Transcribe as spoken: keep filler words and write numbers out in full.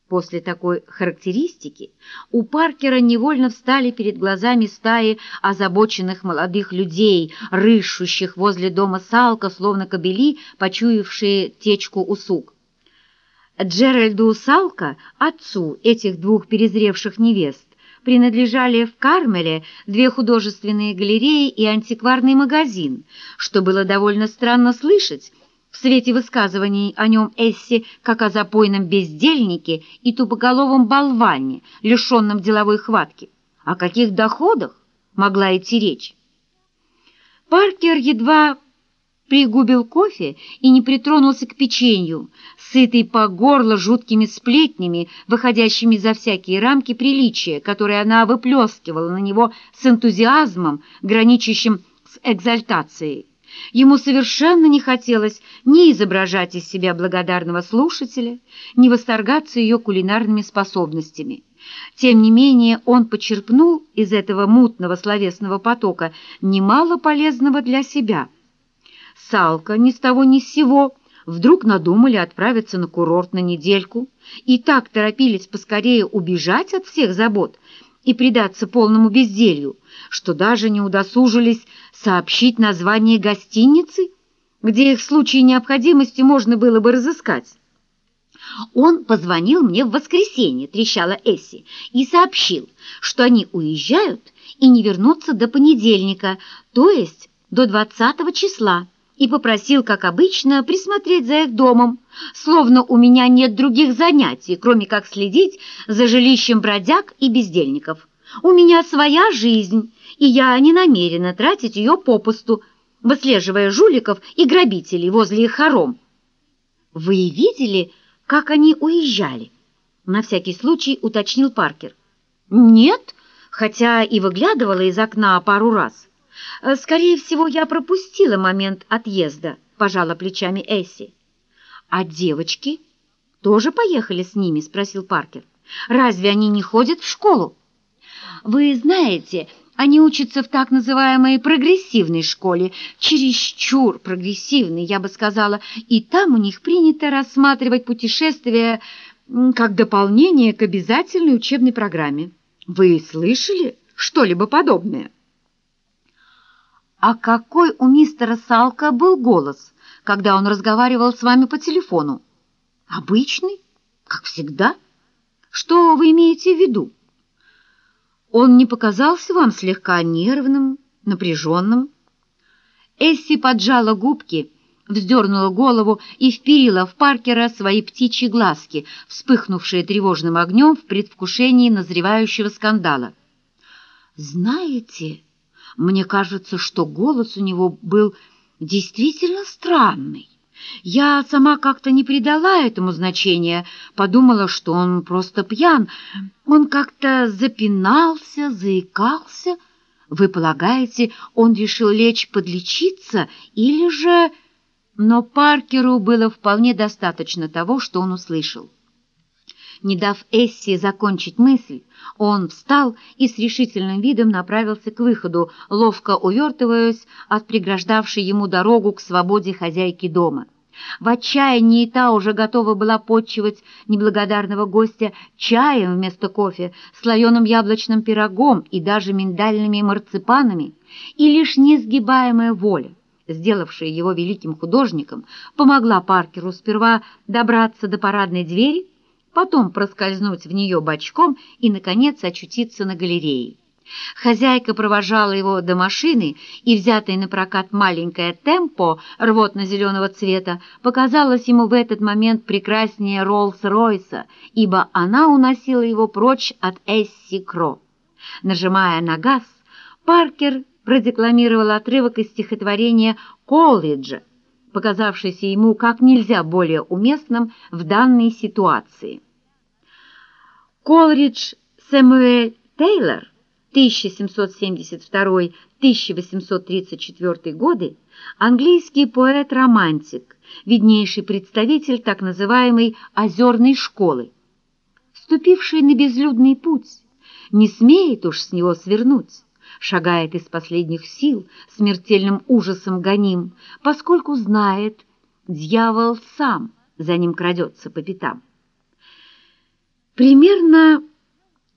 После такой характеристики у Паркера невольно встали перед глазами стаи озабоченных молодых людей, рыщущих возле дома Салка, словно кобели, почуявшие течку усуг. Джеральду Салка, отцу этих двух перезревших невест, принадлежали в Кармеле две художественные галереи и антикварный магазин, что было довольно странно слышать в свете высказываний о нем Эсси как о запойном бездельнике и тупоголовом болване, лишенном деловой хватки. О каких доходах могла идти речь? Паркер едва пригубил кофе и не притронулся к печенью, сытый по горло жуткими сплетнями, выходящими за всякие рамки приличия, которые она выплескивала на него с энтузиазмом, граничащим с экзальтацией. Ему совершенно не хотелось ни изображать из себя благодарного слушателя, ни восторгаться ее кулинарными способностями. Тем не менее, он почерпнул из этого мутного словесного потока немало полезного для себя. Салка ни с того ни с сего вдруг надумали отправиться на курорт на недельку и так торопились поскорее убежать от всех забот и предаться полному безделью, что даже не удосужились сообщить название гостиницы, где их в случае необходимости можно было бы разыскать. «Он позвонил мне в воскресенье», — трещала Эсси, «и сообщил, что они уезжают и не вернутся до понедельника, то есть до двадцатого числа, и попросил, как обычно, присмотреть за их домом, словно у меня нет других занятий, кроме как следить за жилищем бродяг и бездельников. У меня своя жизнь, и я не намерена тратить ее попусту, выслеживая жуликов и грабителей возле их хором». «Вы видели, как они уезжали?» — на всякий случай уточнил Паркер. «Нет, хотя и выглядывала из окна пару раз. Скорее всего, я пропустила момент отъезда», — пожала плечами Эсси. «А девочки тоже поехали с ними?» — спросил Паркер. «Разве они не ходят в школу?» «Вы знаете, они учатся в так называемой прогрессивной школе, чересчур прогрессивной, я бы сказала, и там у них принято рассматривать путешествия как дополнение к обязательной учебной программе. Вы слышали что-либо подобное?» «А какой у мистера Салка был голос, когда он разговаривал с вами по телефону?» «Обычный, как всегда. Что вы имеете в виду? Он не показался вам слегка нервным, напряженным?» Эсси поджала губки, вздернула голову и вперила в Паркера свои птичьи глазки, вспыхнувшие тревожным огнем в предвкушении назревающего скандала. «Знаете, мне кажется, что голос у него был действительно странный. Я сама как-то не придала этому значения, подумала, что он просто пьян. Он как-то запинался, заикался. Вы полагаете, он решил лечь подлечиться или же...» Но Паркеру было вполне достаточно того, что он услышал. Не дав Эсси закончить мысль, он встал и с решительным видом направился к выходу, ловко увертываясь от преграждавшей ему дорогу к свободе хозяйки дома. В отчаянии та уже готова была подчивать неблагодарного гостя чаем вместо кофе, слоеным яблочным пирогом и даже миндальными марципанами, и лишь несгибаемая воля, сделавшая его великим художником, помогла Паркеру сперва добраться до парадной двери, потом проскользнуть в нее бочком и, наконец, очутиться на галерее. Хозяйка провожала его до машины, и взятая на прокат маленькая темпо рвотно-зеленого цвета показалась ему в этот момент прекраснее Роллс-Ройса, ибо она уносила его прочь от Эсси Кро. Нажимая на газ, Паркер продекламировал отрывок из стихотворения Колриджа, показавшийся ему как нельзя более уместным в данной ситуации. Колридж Сэмюэль Тейлор, тысяча семьсот семьдесят второй — тысяча восемьсот тридцать четвёртый годы, английский поэт-романтик, виднейший представитель так называемой «озерной школы». Вступивший на безлюдный путь, не смеет уж с него свернуть, шагает из последних сил, смертельным ужасом гоним, поскольку знает, дьявол сам за ним крадется по пятам. Примерно